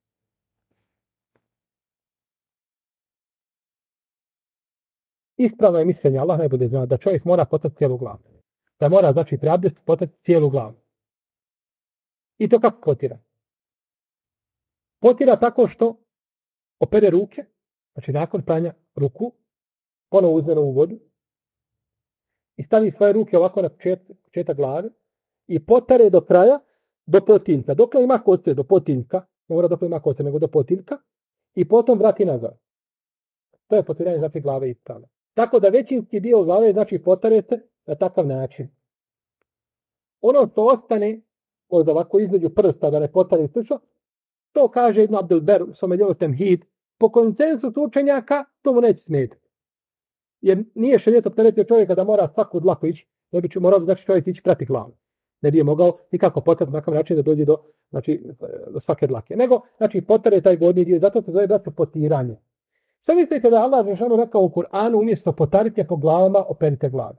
Ispravno je mišljenje, Allah ne bude znao, da čovjek mora potirati cijelu glavu. Da mora, znači, pri abdestu potirati cijelu glavu. I to kako potira? Potira tako što opere ruke, znači nakon pranja ruku, ponovo uzme u vodu i stavi svoje ruke ovako na početak glave i potare do kraja, do potiljka. Dokle ima koce, do potiljka, ne mora dokle ima koce, nego do potiljka, i potom vrati nazad. To je potiranje, znači, glave ispravno. Tako da većinski dio glave, znači, potare se na takav način. Ono što ostane, možda ovako između prsta, da ne potare slično, to kaže Ibn Abdelber u svome djelu Temhid, po konsensusu učenjaka, to mu neće smetati. Jer nije šerijet opteretio čovjeka da mora svaku dlaku ići, ne bi morao, znači, čovjek ići prati glavu. Ne bi je mogao nikako potrati na takav način da dođe do, znači, do svake dlake. Nego, znači, potare taj gornji dio, zato se zove da se potiranje. Što mislite da Allah dželešanu rekao u Kur'anu, umjesto potarite po glavama, operite glave?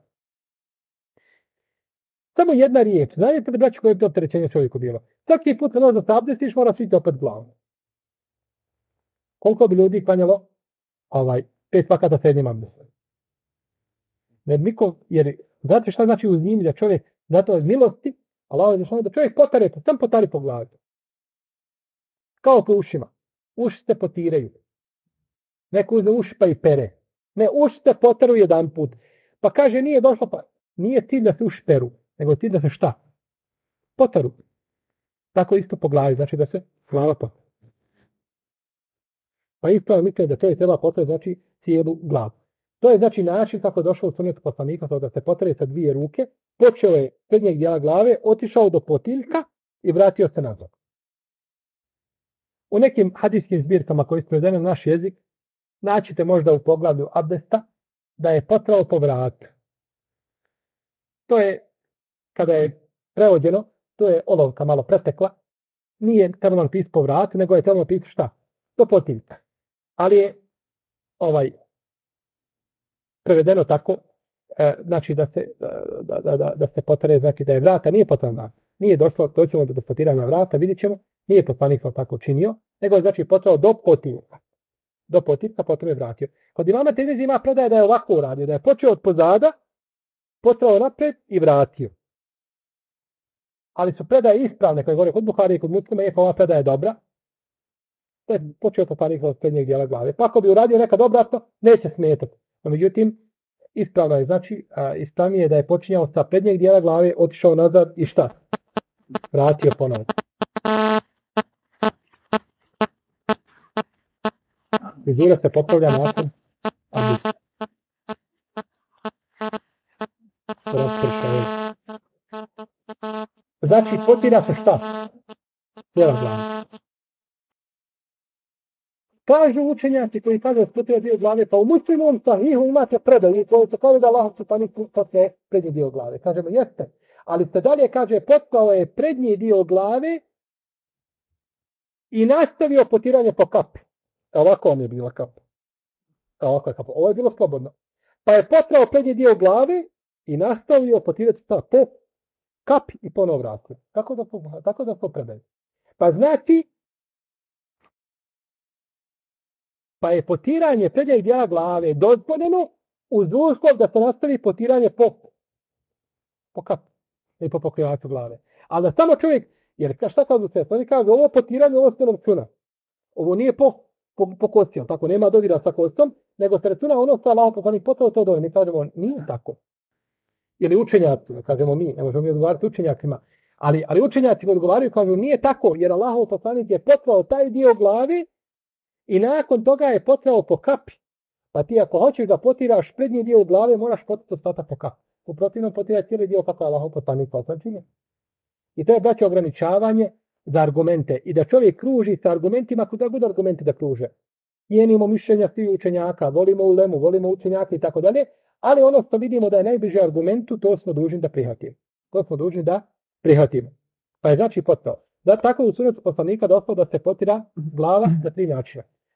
Samo jedna riječ. Znate li, braći, koje je to opterećenje čovjeku bilo? Svaki put kada se abdestiš, mora sviti opet glavom. Koliko bi ljudi klanjalo? 5 vakata sa jednim abdestom. Ne niko, jer znate šta znači u zimi da čovjek, zato je milosti, Allah je da čovjek potare, sam potari po glavi. Kao po ušima. Uši se potiraju. Neko uzme uši pa i pere. Ne, uši se potaru jedan put. Pa kaže, nije došlo, pa nije cilj da se uši peru, nego cilj da se šta? Potaru. Tako isto po glavi, znači da se glava potaru. Pa ispravno mislite da čovjek treba potarati, znači, cijelu glavu. To je, znači, način kako je došao u sunnetu poslanika, da se potare sa dvije ruke, počeo je prednjeg dijela glave, otišao do potiljka i vratio se nazad. U nekim hadijskim zbirkama koji su prevedene na naš jezik, naćite možda u poglavlju abdesta da je potrao po vratu. To je, kada je prevođeno, to je olovka malo pretekla, nije trebalo napisati po vratu, nego je trebalo napisati šta? Do potiljka. Ali je prevedeno tako, znači da se potare, znači da je vrata, nije potrebno, nije doćemo do potiranja vrata, vidjet ćemo, nije poslanik tako činio, nego je, znači, potrao do potiljka. Do potiljka, potom je vratio. Kod imama Tirmizi ima predaje da je ovako uradio, da je počeo od pozada, potrao napred i vratio. Ali su predaje ispravne, koje govore kod Buhari i kod Muslima, iako ova predaja je dobra, to je počeo poslanik od prednjeg dijela glave. Pa ako bi uradio nekad obratno, neće smetati. No, međutim, ispravno je, znači, ispravnije je da je počinjao sa prednjeg dijela glave, otišao nazad i šta? Vratio ponovno. Vizura se popravlja nakon abdesta. Znači, potira se šta? Cijela glava. Kažu učenjaci koji kažu da potira dio glave, pa u Muslimu sahihu imate predaju koji se kaže da Allah poslanik potne prednji dio glave. Kažemo, jeste. Ali se dalje kaže, potkao je prednji dio glave i nastavio potiranje po kapi. Ovako vam je bila kapa. Ovako je kapa. Ovo je bilo slobodno. Pa je potrao prednji dio glave i nastavio potirati po kapi i ponovo vratio. Tako da to predaju. Pa znači, pa je potiranje prednjeg dijela glave dozvoljeno uz uslov da se nastavi potiranje po kapi i po pokrivaču glave. Ali da samo čovjek, jer šta kažu se, oni kažu, ovo potiranje, ovo se računa. Ovo nije po kosti, tako nema dodira sa kostom, nego se računa ono što Allah poslanik potrao to dovoljno. Mi kažemo, nije tako. Ili učenjaci, kažemo mi, ne možemo mi odgovarati učenjacima, ali učenjaci odgovaraju, kažu, nije tako, jer Allah poslanik je potrao taj dio glave i nakon toga je potrao po kapi. Pa ti ako hoćeš da potiraš prednji dio glave, moraš potrati ostatak po kapi. U protivnom potiraš cijeli dio kako je Allah poslanik činio. I to je, braće, ograničavanje za argumente. I da čovjek kruži sa argumentima, kuda god argumenti da kruže. Cijenimo mišljenja svih učenjaka, volimo ulemu, volimo učenjaka i tako dalje, ali ono što vidimo da je najbliže argumentu, to smo dužni da prihvatimo. Pa je, znači, potrao. Da tako u sunnetu poslanika došlo da se potira glava na 3 načina.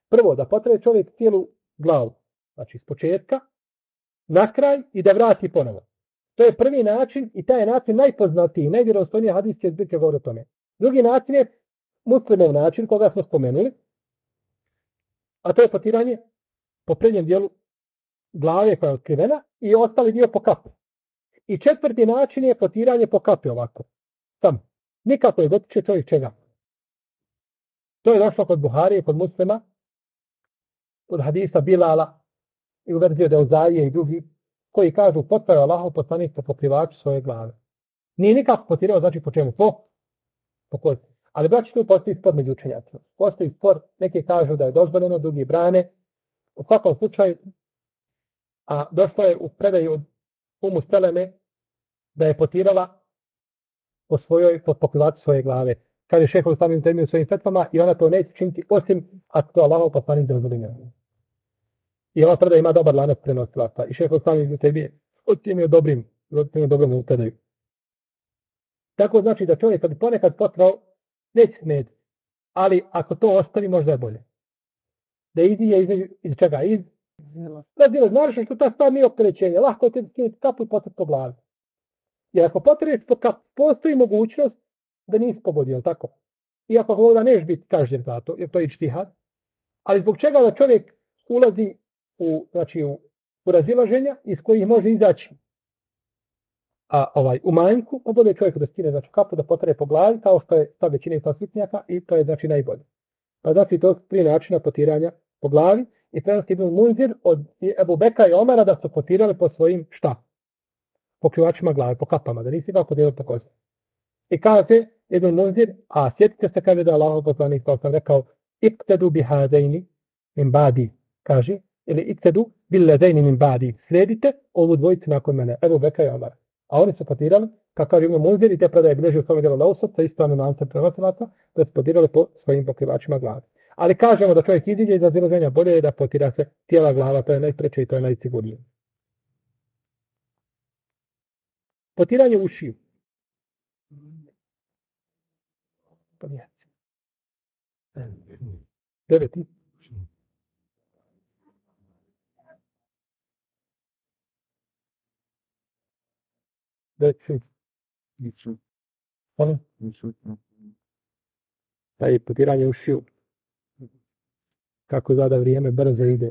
Prvo, da potre čovjek cijelu glavu. Znači, iz početka, na kraj i da vrati ponovo. To je prvi način i taj je način najpoznatiji, najvjerodostojniji hadijske zbirke govore o tome. Drugi način je Muslimov način, koga smo spomenuli, a to je potiranje po prednjem dijelu glave koja je otkrivena i ostali dio po kapu. I četvrti način je potiranje po kapi ovako. Samo. Nikako je dotiče čovjek čega. To je došlo kod Buharije, kod Muslima, kod hadisa Bilala i u verziju Deuzaije i drugi, koji kažu potvrao Allahov poslanik po pokrivaču svoje glave. Nije nikako potirao, znači po čemu? Po kosti. Ali braći, tu postoji spor među učenjacima. Postoji spor, neki kažu da je dozvoljeno, drugi brane. U svakom slučaju, a došlo je u predaju od Umu Seleme da je potirala po pokrivaču svoje glave. Kaže šejhul Islam ibn Tejmija u svojim fetvama i ona to neće činiti osim ako to Allahov poslanik dozvoli. I ova predaja ima dobar lanac prenosilaca. I šejhul Islam ibn Tejmija ocjenio dobrim u predaju. Tako znači da čovjek kad ponekad potrao neće smetiti. Ali ako to ostavi možda je bolje. Da izije iz čega? Razdjelo, znaš što ta stvar nije opterećenje. Lahko je te skinuti kapu i potrati po glavi. Jer ako potreš po kapu, postoji mogućnost da nisi pogodio, tako? Iako ako da neš biti kažnjen za to, jer to je ičtihad. Ali zbog čega da čovjek ulazi u razilaženja iz kojih može izaći u manjku, pa bolje čovjek da skine kapu, da potre po glavi, kao što je stav većine sličnjaka i to je znači najbolje. Pa znači to tri načina potiranja po glavi i prenosi Ibn Munzir od Ebu Bekra i Omara da su potirali po svojim pokrivačima glave, po kapama, da nisi kako djelio po kosti. I kaže Ibn Munzir, a sjetite se kada je da Allahov poslanik, kao sam rekao, iktedu bihadejni min badi, kaže, ili iktedu billedejni min badi, slijedite ovu dvojicu nakon mene, Ebu Bekra i Omara. A oni su potirali, kako kaže Ibn Munzir, i te predaje bilježi u svome djelu Lausat, sa ispravno lancem prenosilaca, da su potirali po svojim pokrivačima glave. Ali kažemo da čovjek iziđe iz razilaženja, bolje je da potira se cijela glava, to je najpreče i to je najsigurnije. Potiranje ušiju. Deveti. Taj potiranje ušiju. Kako zada vrijeme brzo ide.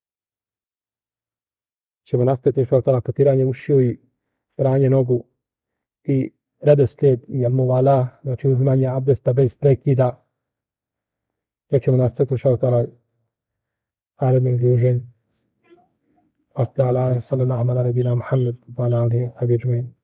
Ćemo nastaviti inšallah potiranje ušiju i pranje nogu i redoslijed i muvala, znači uzmanje abdesta bez prekida. To ćemo nastaviti inšallah narednim izloženjem. Sallallahu alaihi wa sallam ala nabina Muhammed wa ala alihi wa sahbihi ajma'in.